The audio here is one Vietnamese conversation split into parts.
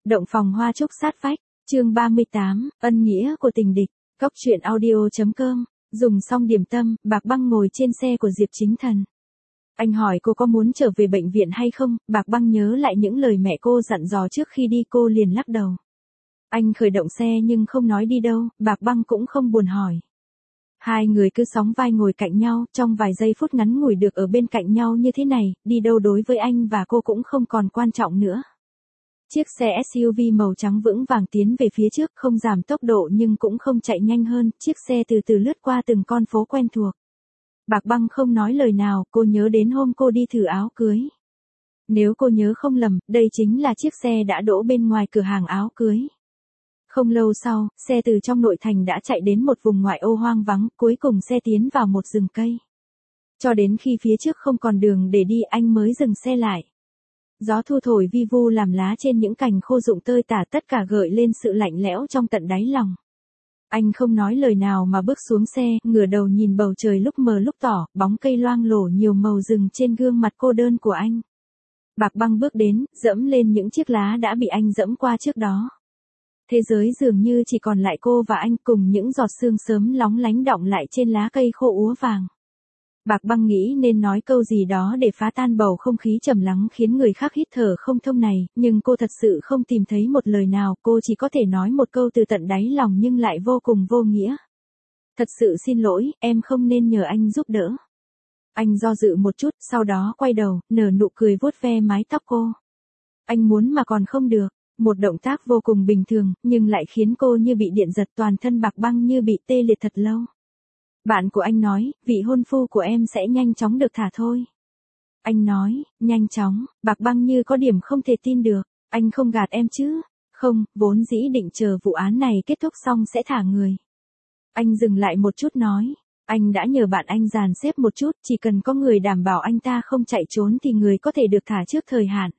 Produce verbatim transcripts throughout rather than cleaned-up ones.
Động phòng hoa trúc sát vách, chương ba mươi tám, ân nghĩa của tình địch, cốc truyện audio.com, dùng xong điểm tâm, Bạc Băng ngồi trên xe của Diệp Chính Thần. Anh hỏi cô có muốn trở về bệnh viện hay không, Bạc Băng nhớ lại những lời mẹ cô dặn dò trước khi đi, cô liền lắc đầu. Anh khởi động xe nhưng không nói đi đâu, Bạc Băng cũng không buồn hỏi. Hai người cứ sóng vai ngồi cạnh nhau, trong vài giây phút ngắn ngủi được ở bên cạnh nhau như thế này, đi đâu đối với anh và cô cũng không còn quan trọng nữa. Chiếc xe ét u vê màu trắng vững vàng tiến về phía trước, không giảm tốc độ nhưng cũng không chạy nhanh hơn, chiếc xe từ từ lướt qua từng con phố quen thuộc. Bạc Băng không nói lời nào, cô nhớ đến hôm cô đi thử áo cưới. Nếu cô nhớ không lầm, đây chính là chiếc xe đã đỗ bên ngoài cửa hàng áo cưới. Không lâu sau, xe từ trong nội thành đã chạy đến một vùng ngoại ô hoang vắng, cuối cùng xe tiến vào một rừng cây. Cho đến khi phía trước không còn đường để đi, anh mới dừng xe lại. Gió thu thổi vi vu làm lá trên những cành khô rụng tơi tả, tất cả gợi lên sự lạnh lẽo trong tận đáy lòng. Anh không nói lời nào mà bước xuống xe, ngửa đầu nhìn bầu trời lúc mờ lúc tỏ, bóng cây loang lổ nhiều màu rừng trên gương mặt cô đơn của anh. Bạc Băng bước đến, dẫm lên những chiếc lá đã bị anh dẫm qua trước đó. Thế giới dường như chỉ còn lại cô và anh, cùng những giọt sương sớm lóng lánh đọng lại trên lá cây khô úa vàng. Bạc Băng nghĩ nên nói câu gì đó để phá tan bầu không khí trầm lắng khiến người khác hít thở không thông này, nhưng cô thật sự không tìm thấy một lời nào, cô chỉ có thể nói một câu từ tận đáy lòng nhưng lại vô cùng vô nghĩa. Thật sự xin lỗi, em không nên nhờ anh giúp đỡ. Anh do dự một chút, sau đó quay đầu, nở nụ cười vuốt ve mái tóc cô. Anh muốn mà còn không được. Một động tác vô cùng bình thường, nhưng lại khiến cô như bị điện giật, toàn thân Bạc Băng như bị tê liệt thật lâu. Bạn của anh nói, vị hôn phu của em sẽ nhanh chóng được thả thôi. Anh nói, nhanh chóng, Bạc Băng như có điểm không thể tin được, anh không gạt em chứ? Không, vốn dĩ định chờ vụ án này kết thúc xong sẽ thả người. Anh dừng lại một chút nói, anh đã nhờ bạn anh dàn xếp một chút, chỉ cần có người đảm bảo anh ta không chạy trốn thì người có thể được thả trước thời hạn.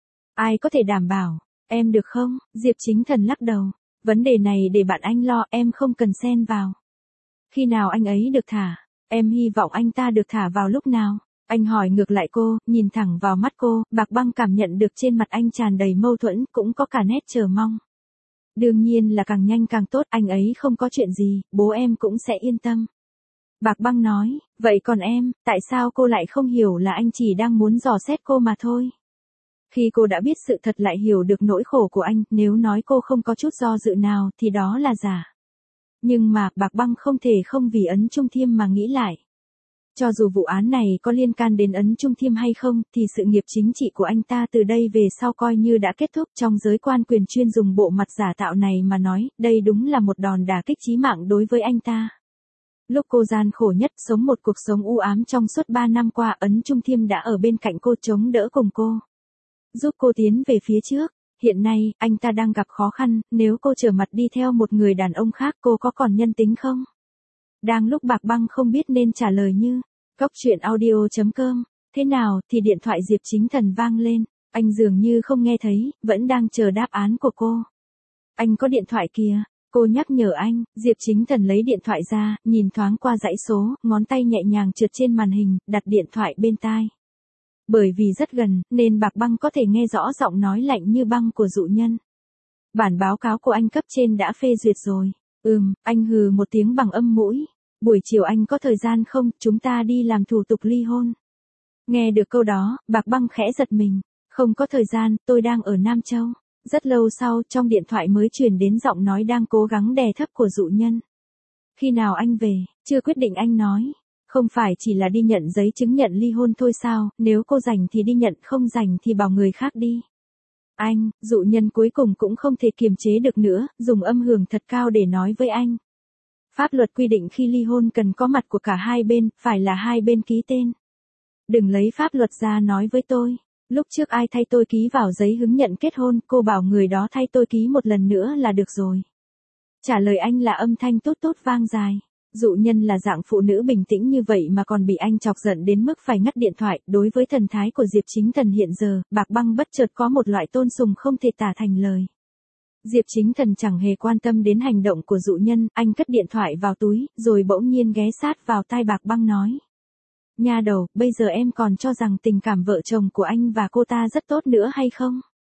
Ai có thể đảm bảo? Em được không? Diệp Chính Thần lắc đầu. Vấn đề này để bạn anh lo, em không cần xen vào. Khi nào anh ấy được thả? Em hy vọng anh ta được thả vào lúc nào? Anh hỏi ngược lại cô, nhìn thẳng vào mắt cô, Bạc Băng cảm nhận được trên mặt anh tràn đầy mâu thuẫn, cũng có cả nét chờ mong. Đương nhiên là càng nhanh càng tốt, anh ấy không có chuyện gì, bố em cũng sẽ yên tâm. Bạc Băng nói, vậy còn em, tại sao cô lại không hiểu là anh chỉ đang muốn dò xét cô mà thôi? Khi cô đã biết sự thật lại hiểu được nỗi khổ của anh, nếu nói cô không có chút do dự nào thì đó là giả. Nhưng mà, Bạc Băng không thể không vì Ấn Trung Thiêm mà nghĩ lại. Cho dù vụ án này có liên can đến Ấn Trung Thiêm hay không, thì sự nghiệp chính trị của anh ta từ đây về sau coi như đã kết thúc. Trong giới quan quyền chuyên dùng bộ mặt giả tạo này mà nói, đây đúng là một đòn đả kích chí mạng đối với anh ta. Lúc cô gian khổ nhất, sống một cuộc sống u ám trong suốt ba năm qua, Ấn Trung Thiêm đã ở bên cạnh cô chống đỡ cùng cô. Giúp cô tiến về phía trước. Hiện nay, anh ta đang gặp khó khăn, nếu cô trở mặt đi theo một người đàn ông khác, cô có còn nhân tính không? Đang lúc Bạc Băng không biết nên trả lời như, cốc truyện audio.com, thế nào thì điện thoại Diệp Chính Thần vang lên, anh dường như không nghe thấy, vẫn đang chờ đáp án của cô. Anh có điện thoại kìa, cô nhắc nhở anh, Diệp Chính Thần lấy điện thoại ra, nhìn thoáng qua dãy số, ngón tay nhẹ nhàng trượt trên màn hình, đặt điện thoại bên tai. Bởi vì rất gần, nên Bạc Băng có thể nghe rõ giọng nói lạnh như băng của dụ nhân. Bản báo cáo của anh cấp trên đã phê duyệt rồi. Ừm, anh hừ một tiếng bằng âm mũi. Buổi chiều anh có thời gian không, chúng ta đi làm thủ tục ly hôn. Nghe được câu đó, Bạc Băng khẽ giật mình. Không có thời gian, tôi đang ở Nam Châu. Rất lâu sau, trong điện thoại mới truyền đến giọng nói đang cố gắng đè thấp của dụ nhân. Khi nào anh về? Chưa quyết định, anh nói. Không phải chỉ là đi nhận giấy chứng nhận ly hôn thôi sao, nếu cô rảnh thì đi nhận, không rảnh thì bảo người khác đi. Anh, dụ nhân cuối cùng cũng không thể kiềm chế được nữa, dùng âm hưởng thật cao để nói với anh. Pháp luật quy định khi ly hôn cần có mặt của cả hai bên, phải là hai bên ký tên. Đừng lấy pháp luật ra nói với tôi. Lúc trước ai thay tôi ký vào giấy hứng nhận kết hôn, cô bảo người đó thay tôi ký một lần nữa là được rồi. Trả lời anh là âm thanh tốt tốt vang dài. Dụ nhân là dạng phụ nữ bình tĩnh như vậy mà còn bị anh chọc giận đến mức phải ngắt điện thoại. Đối với thần thái của Diệp Chính Thần hiện giờ, Bạc Băng bất chợt có một loại tôn sùng không thể tả thành lời. Diệp Chính Thần chẳng hề quan tâm đến hành động của dụ nhân, anh cất điện thoại vào túi, rồi bỗng nhiên ghé sát vào tai Bạc Băng nói. Nha đầu, bây giờ em còn cho rằng tình cảm vợ chồng của anh và cô ta rất tốt nữa hay không?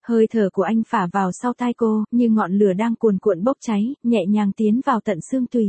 Hơi thở của anh phả vào sau tai cô, như ngọn lửa đang cuồn cuộn bốc cháy, nhẹ nhàng tiến vào tận xương tủy.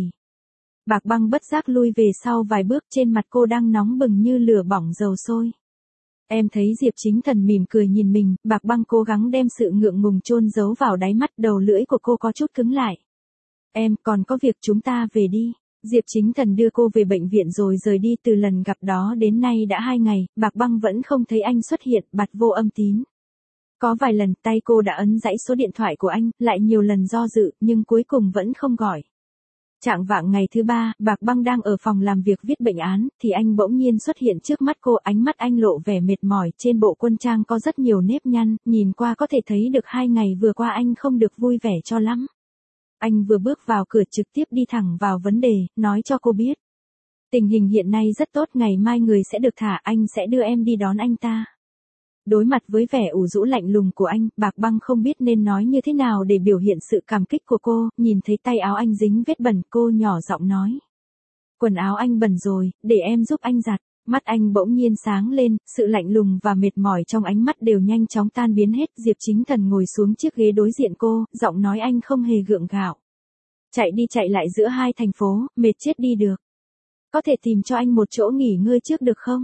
Bạc Băng bất giác lui về sau vài bước, trên mặt cô đang nóng bừng như lửa bỏng dầu sôi. Em thấy Diệp Chính Thần mỉm cười nhìn mình, Bạc Băng cố gắng đem sự ngượng ngùng chôn giấu vào đáy mắt, đầu lưỡi của cô có chút cứng lại. Em, còn có việc, chúng ta về đi. Diệp Chính Thần đưa cô về bệnh viện rồi rời đi. Từ lần gặp đó đến nay đã hai ngày, Bạc Băng vẫn không thấy anh xuất hiện, bặt vô âm tín. Có vài lần tay cô đã ấn dãy số điện thoại của anh, lại nhiều lần do dự, nhưng cuối cùng vẫn không gọi. Chạng vạng ngày thứ ba, Bạc Băng đang ở phòng làm việc viết bệnh án, thì anh bỗng nhiên xuất hiện trước mắt cô, ánh mắt anh lộ vẻ mệt mỏi, trên bộ quân trang có rất nhiều nếp nhăn, nhìn qua có thể thấy được hai ngày vừa qua anh không được vui vẻ cho lắm. Anh vừa bước vào cửa trực tiếp đi thẳng vào vấn đề, nói cho cô biết. Tình hình hiện nay rất tốt, ngày mai người sẽ được thả, anh sẽ đưa em đi đón anh ta. Đối mặt với vẻ ủ rũ lạnh lùng của anh, Bạc Băng không biết nên nói như thế nào để biểu hiện sự cảm kích của cô, nhìn thấy tay áo anh dính vết bẩn, cô nhỏ giọng nói. Quần áo anh bẩn rồi, để em giúp anh giặt. Mắt anh bỗng nhiên sáng lên, sự lạnh lùng và mệt mỏi trong ánh mắt đều nhanh chóng tan biến hết. Diệp Chính Thần ngồi xuống chiếc ghế đối diện cô, giọng nói anh không hề gượng gạo. Chạy đi chạy lại giữa hai thành phố, mệt chết đi được. Có thể tìm cho anh một chỗ nghỉ ngơi trước được không?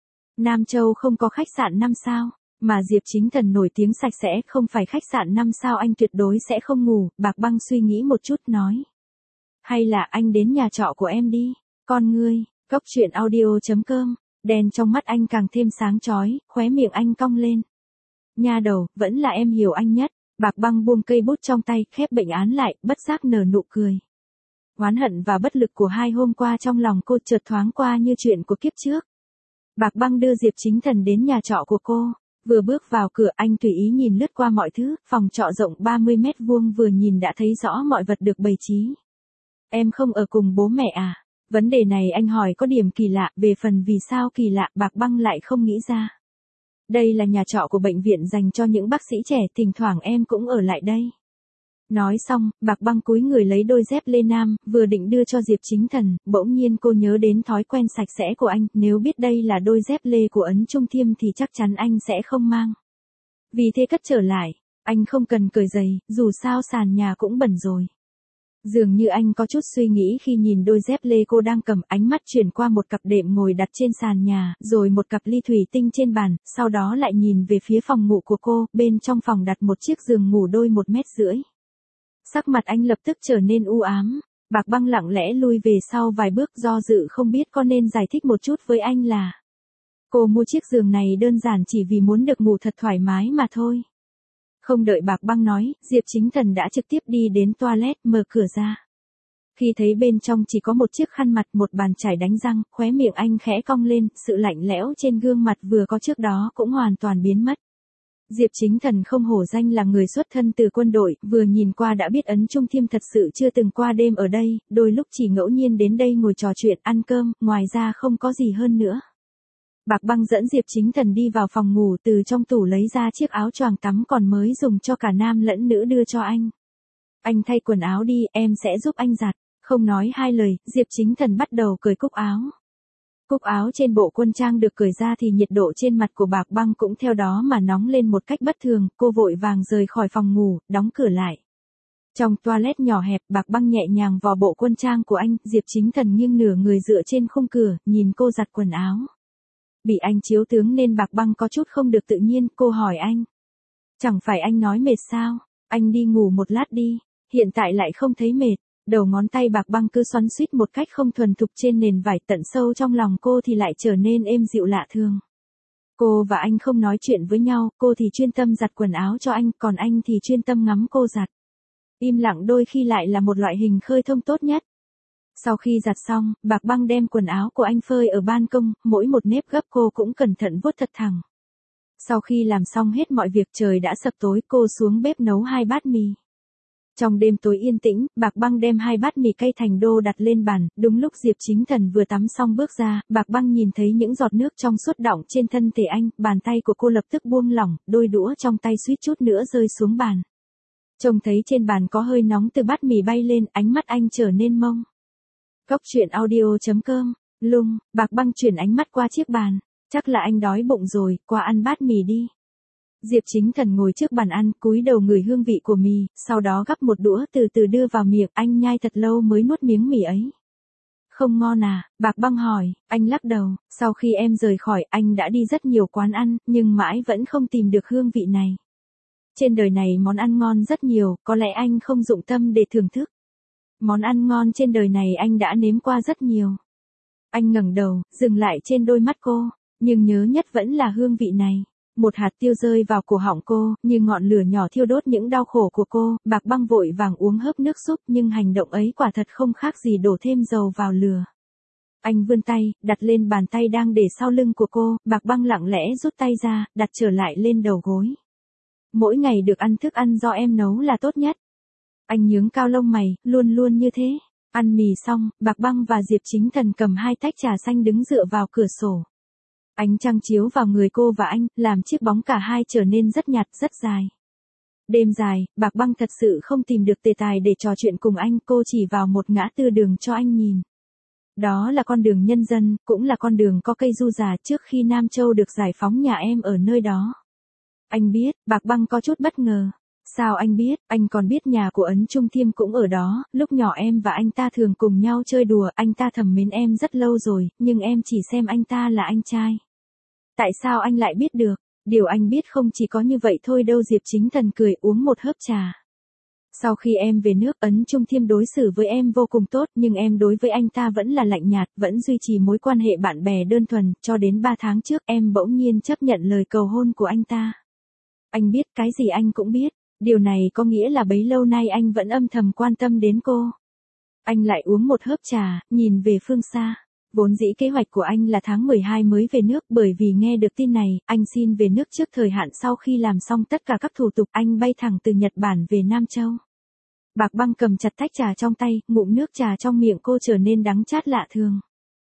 Nam Châu không có khách sạn năm sao, mà Diệp Chính Thần nổi tiếng sạch sẽ, không phải khách sạn năm sao anh tuyệt đối sẽ không ngủ. Bạc Băng suy nghĩ một chút nói. Hay là anh đến nhà trọ của em đi, con ngươi. Cốc truyện audio chấm com, đèn trong mắt anh càng thêm sáng chói, khóe miệng anh cong lên. Nha đầu, vẫn là em hiểu anh nhất. Bạc Băng buông cây bút trong tay, khép bệnh án lại, bất giác nở nụ cười. Oán hận và bất lực của hai hôm qua trong lòng cô chợt thoáng qua như chuyện của kiếp trước. Bạc Băng đưa Diệp Chính Thần đến nhà trọ của cô. Vừa bước vào cửa, anh tùy ý nhìn lướt qua mọi thứ, phòng trọ rộng ba mươi mét vuông, vừa nhìn đã thấy rõ mọi vật được bày trí. Em không ở cùng bố mẹ à? Vấn đề này anh hỏi có điểm kỳ lạ, về phần vì sao kỳ lạ, Bạc Băng lại không nghĩ ra. Đây là nhà trọ của bệnh viện dành cho những bác sĩ trẻ, thỉnh thoảng em cũng ở lại đây. Nói xong, Bạc Băng cúi người lấy đôi dép lê nam, vừa định đưa cho Diệp Chính Thần, bỗng nhiên cô nhớ đến thói quen sạch sẽ của anh, nếu biết đây là đôi dép lê của Ấn Trung Thiêm thì chắc chắn anh sẽ không mang. Vì thế cất trở lại, anh không cần cởi giày, dù sao sàn nhà cũng bẩn rồi. Dường như anh có chút suy nghĩ khi nhìn đôi dép lê cô đang cầm, ánh mắt chuyển qua một cặp đệm ngồi đặt trên sàn nhà, rồi một cặp ly thủy tinh trên bàn, sau đó lại nhìn về phía phòng ngủ của cô, bên trong phòng đặt một chiếc giường ngủ đôi một mét rưỡi. Sắc mặt anh lập tức trở nên u ám, Bạc Băng lặng lẽ lui về sau vài bước, do dự không biết có nên giải thích một chút với anh là cô mua chiếc giường này đơn giản chỉ vì muốn được ngủ thật thoải mái mà thôi. Không đợi Bạc Băng nói, Diệp Chính Thần đã trực tiếp đi đến toilet, mở cửa ra. Khi thấy bên trong chỉ có một chiếc khăn mặt, một bàn chải đánh răng, khóe miệng anh khẽ cong lên, sự lạnh lẽo trên gương mặt vừa có trước đó cũng hoàn toàn biến mất. Diệp Chính Thần không hổ danh là người xuất thân từ quân đội, vừa nhìn qua đã biết Ấn Trung Thiêm thật sự chưa từng qua đêm ở đây, đôi lúc chỉ ngẫu nhiên đến đây ngồi trò chuyện, ăn cơm, ngoài ra không có gì hơn nữa. Bạc Băng dẫn Diệp Chính Thần đi vào phòng ngủ, từ trong tủ lấy ra chiếc áo choàng tắm còn mới dùng cho cả nam lẫn nữ đưa cho anh. Anh thay quần áo đi, em sẽ giúp anh giặt. Không nói hai lời, Diệp Chính Thần bắt đầu cởi cúc áo. Cúc áo trên bộ quân trang được cởi ra thì nhiệt độ trên mặt của Bạc Băng cũng theo đó mà nóng lên một cách bất thường, cô vội vàng rời khỏi phòng ngủ, đóng cửa lại. Trong toilet nhỏ hẹp, Bạc Băng nhẹ nhàng vò bộ quân trang của anh, Diệp Chính Thần nghiêng nửa người dựa trên khung cửa, nhìn cô giặt quần áo. Bị anh chiếu tướng nên Bạc Băng có chút không được tự nhiên, cô hỏi anh. Chẳng phải anh nói mệt sao, anh đi ngủ một lát đi, hiện tại lại không thấy mệt. Đầu ngón tay Bạc Băng cứ xoắn xuýt một cách không thuần thục trên nền vải, tận sâu trong lòng cô thì lại trở nên êm dịu lạ thường. Cô và anh không nói chuyện với nhau, cô thì chuyên tâm giặt quần áo cho anh, còn anh thì chuyên tâm ngắm cô giặt. Im lặng đôi khi lại là một loại hình khơi thông tốt nhất. Sau khi giặt xong, Bạc Băng đem quần áo của anh phơi ở ban công, mỗi một nếp gấp cô cũng cẩn thận vuốt thật thẳng. Sau khi làm xong hết mọi việc, trời đã sập tối, cô xuống bếp nấu hai bát mì. Trong đêm tối yên tĩnh, Bạc Băng đem hai bát mì cay thành đô đặt lên bàn, đúng lúc Diệp Chính Thần vừa tắm xong bước ra, Bạc Băng nhìn thấy những giọt nước trong suốt đọng trên thân thể anh, bàn tay của cô lập tức buông lỏng, đôi đũa trong tay suýt chút nữa rơi xuống bàn. Trông thấy trên bàn có hơi nóng từ bát mì bay lên, ánh mắt anh trở nên mông. Cốc truyện audio chấm com, lung, Bạc Băng chuyển ánh mắt qua chiếc bàn, chắc là anh đói bụng rồi, qua ăn bát mì đi. Diệp Chính Thần ngồi trước bàn ăn, cúi đầu ngửi hương vị của mì, sau đó gắp một đũa từ từ đưa vào miệng, anh nhai thật lâu mới nuốt miếng mì ấy. Không ngon à, Bạc Băng hỏi, anh lắc đầu, sau khi em rời khỏi, anh đã đi rất nhiều quán ăn, nhưng mãi vẫn không tìm được hương vị này. Trên đời này món ăn ngon rất nhiều, có lẽ anh không dụng tâm để thưởng thức. Món ăn ngon trên đời này anh đã nếm qua rất nhiều. Anh ngẩng đầu, dừng lại trên đôi mắt cô, nhưng nhớ nhất vẫn là hương vị này. Một hạt tiêu rơi vào cổ họng cô, như ngọn lửa nhỏ thiêu đốt những đau khổ của cô, Bạc Băng vội vàng uống hớp nước súp, nhưng hành động ấy quả thật không khác gì đổ thêm dầu vào lửa. Anh vươn tay, đặt lên bàn tay đang để sau lưng của cô, Bạc Băng lặng lẽ rút tay ra, đặt trở lại lên đầu gối. Mỗi ngày được ăn thức ăn do em nấu là tốt nhất. Anh nhướng cao lông mày, luôn luôn như thế. Ăn mì xong, Bạc Băng và Diệp Chính Thần cầm hai tách trà xanh đứng dựa vào cửa sổ. Ánh trăng chiếu vào người cô và anh, làm chiếc bóng cả hai trở nên rất nhạt, rất dài. Đêm dài, Bạc Băng thật sự không tìm được đề tài để trò chuyện cùng anh, cô chỉ vào một ngã tư đường cho anh nhìn. Đó là con đường nhân dân, cũng là con đường có cây du già trước khi Nam Châu được giải phóng, nhà em ở nơi đó. Anh biết, Bạc Băng có chút bất ngờ. Sao anh biết, anh còn biết nhà của Ấn Trung Thiêm cũng ở đó, lúc nhỏ em và anh ta thường cùng nhau chơi đùa, anh ta thầm mến em rất lâu rồi, nhưng em chỉ xem anh ta là anh trai. Tại sao anh lại biết được? Điều anh biết không chỉ có như vậy thôi đâu. Diệp Chính Thần cười, uống một hớp trà. Sau khi em về nước, Ấn Trung Thiêm đối xử với em vô cùng tốt, nhưng em đối với anh ta vẫn là lạnh nhạt, vẫn duy trì mối quan hệ bạn bè đơn thuần, cho đến ba tháng trước em bỗng nhiên chấp nhận lời cầu hôn của anh ta. Anh biết, cái gì anh cũng biết. Điều này có nghĩa là bấy lâu nay anh vẫn âm thầm quan tâm đến cô. Anh lại uống một hớp trà, nhìn về phương xa. Vốn dĩ kế hoạch của anh là tháng mười hai mới về nước, bởi vì nghe được tin này, anh xin về nước trước thời hạn. Sau khi làm xong tất cả các thủ tục, anh bay thẳng từ Nhật Bản về Nam Châu. Bạc Băng cầm chặt tách trà trong tay, ngụm nước trà trong miệng cô trở nên đắng chát lạ thường.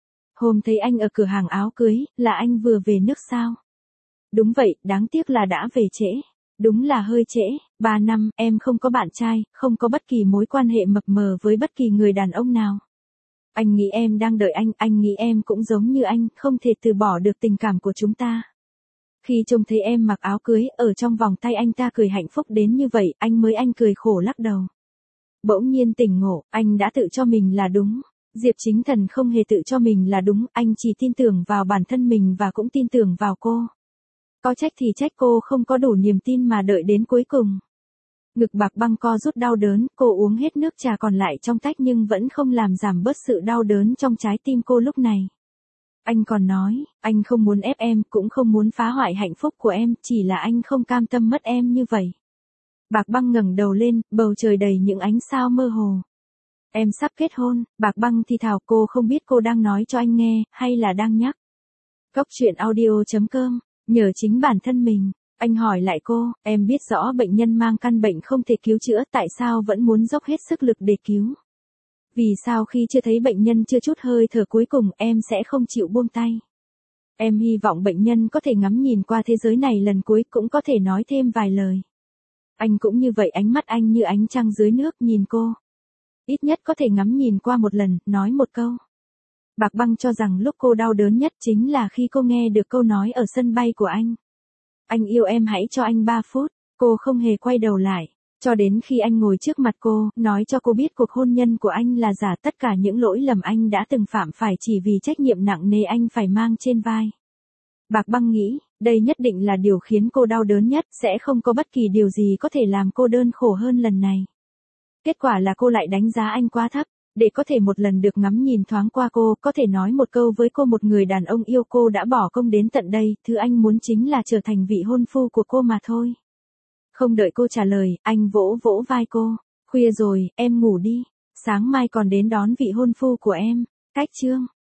Hôm thấy anh ở cửa hàng áo cưới, là anh vừa về nước sao? Đúng vậy, đáng tiếc là đã về trễ. Đúng là hơi trễ, ba năm, em không có bạn trai, không có bất kỳ mối quan hệ mập mờ với bất kỳ người đàn ông nào. Anh nghĩ em đang đợi anh, anh nghĩ em cũng giống như anh, không thể từ bỏ được tình cảm của chúng ta. Khi trông thấy em mặc áo cưới, ở trong vòng tay anh ta cười hạnh phúc đến như vậy, anh mới anh cười khổ lắc đầu. Bỗng nhiên tỉnh ngộ, anh đã tự cho mình là đúng. Diệp Chính Thần không hề tự cho mình là đúng, anh chỉ tin tưởng vào bản thân mình và cũng tin tưởng vào cô. Có trách thì trách cô không có đủ niềm tin mà đợi đến cuối cùng. Ngực Bạc Băng co rút đau đớn, cô uống hết nước trà còn lại trong tách nhưng vẫn không làm giảm bớt sự đau đớn trong trái tim cô lúc này. Anh còn nói, anh không muốn ép em, cũng không muốn phá hoại hạnh phúc của em, chỉ là anh không cam tâm mất em như vậy. Bạc Băng ngẩng đầu lên, bầu trời đầy những ánh sao mơ hồ. Em sắp kết hôn, Bạc Băng thì thào, cô không biết cô đang nói cho anh nghe, hay là đang nhắc. Cốc truyện audio chấm com, nhờ chính bản thân mình. Anh hỏi lại cô, em biết rõ bệnh nhân mang căn bệnh không thể cứu chữa, tại sao vẫn muốn dốc hết sức lực để cứu? Vì sao khi chưa thấy bệnh nhân chưa chút hơi thở cuối cùng, em sẽ không chịu buông tay? Em hy vọng bệnh nhân có thể ngắm nhìn qua thế giới này lần cuối, cũng có thể nói thêm vài lời. Anh cũng như vậy, ánh mắt anh như ánh trăng dưới nước nhìn cô. Ít nhất có thể ngắm nhìn qua một lần, nói một câu. Bạc Băng cho rằng lúc cô đau đớn nhất chính là khi cô nghe được câu nói ở sân bay của anh. Anh yêu em, hãy cho anh ba phút. Cô không hề quay đầu lại. Cho đến khi anh ngồi trước mặt cô, nói cho cô biết cuộc hôn nhân của anh là giả, tất cả những lỗi lầm anh đã từng phạm phải chỉ vì trách nhiệm nặng nề anh phải mang trên vai. Bạc Băng nghĩ, đây nhất định là điều khiến cô đau đớn nhất, sẽ không có bất kỳ điều gì có thể làm cô đơn khổ hơn lần này. Kết quả là cô lại đánh giá anh quá thấp. Để có thể một lần được ngắm nhìn thoáng qua cô, có thể nói một câu với cô, một người đàn ông yêu cô đã bỏ công đến tận đây, thứ anh muốn chính là trở thành vị hôn phu của cô mà thôi. Không đợi cô trả lời, anh vỗ vỗ vai cô. Khuya rồi, em ngủ đi. Sáng mai còn đến đón vị hôn phu của em. Cách chương.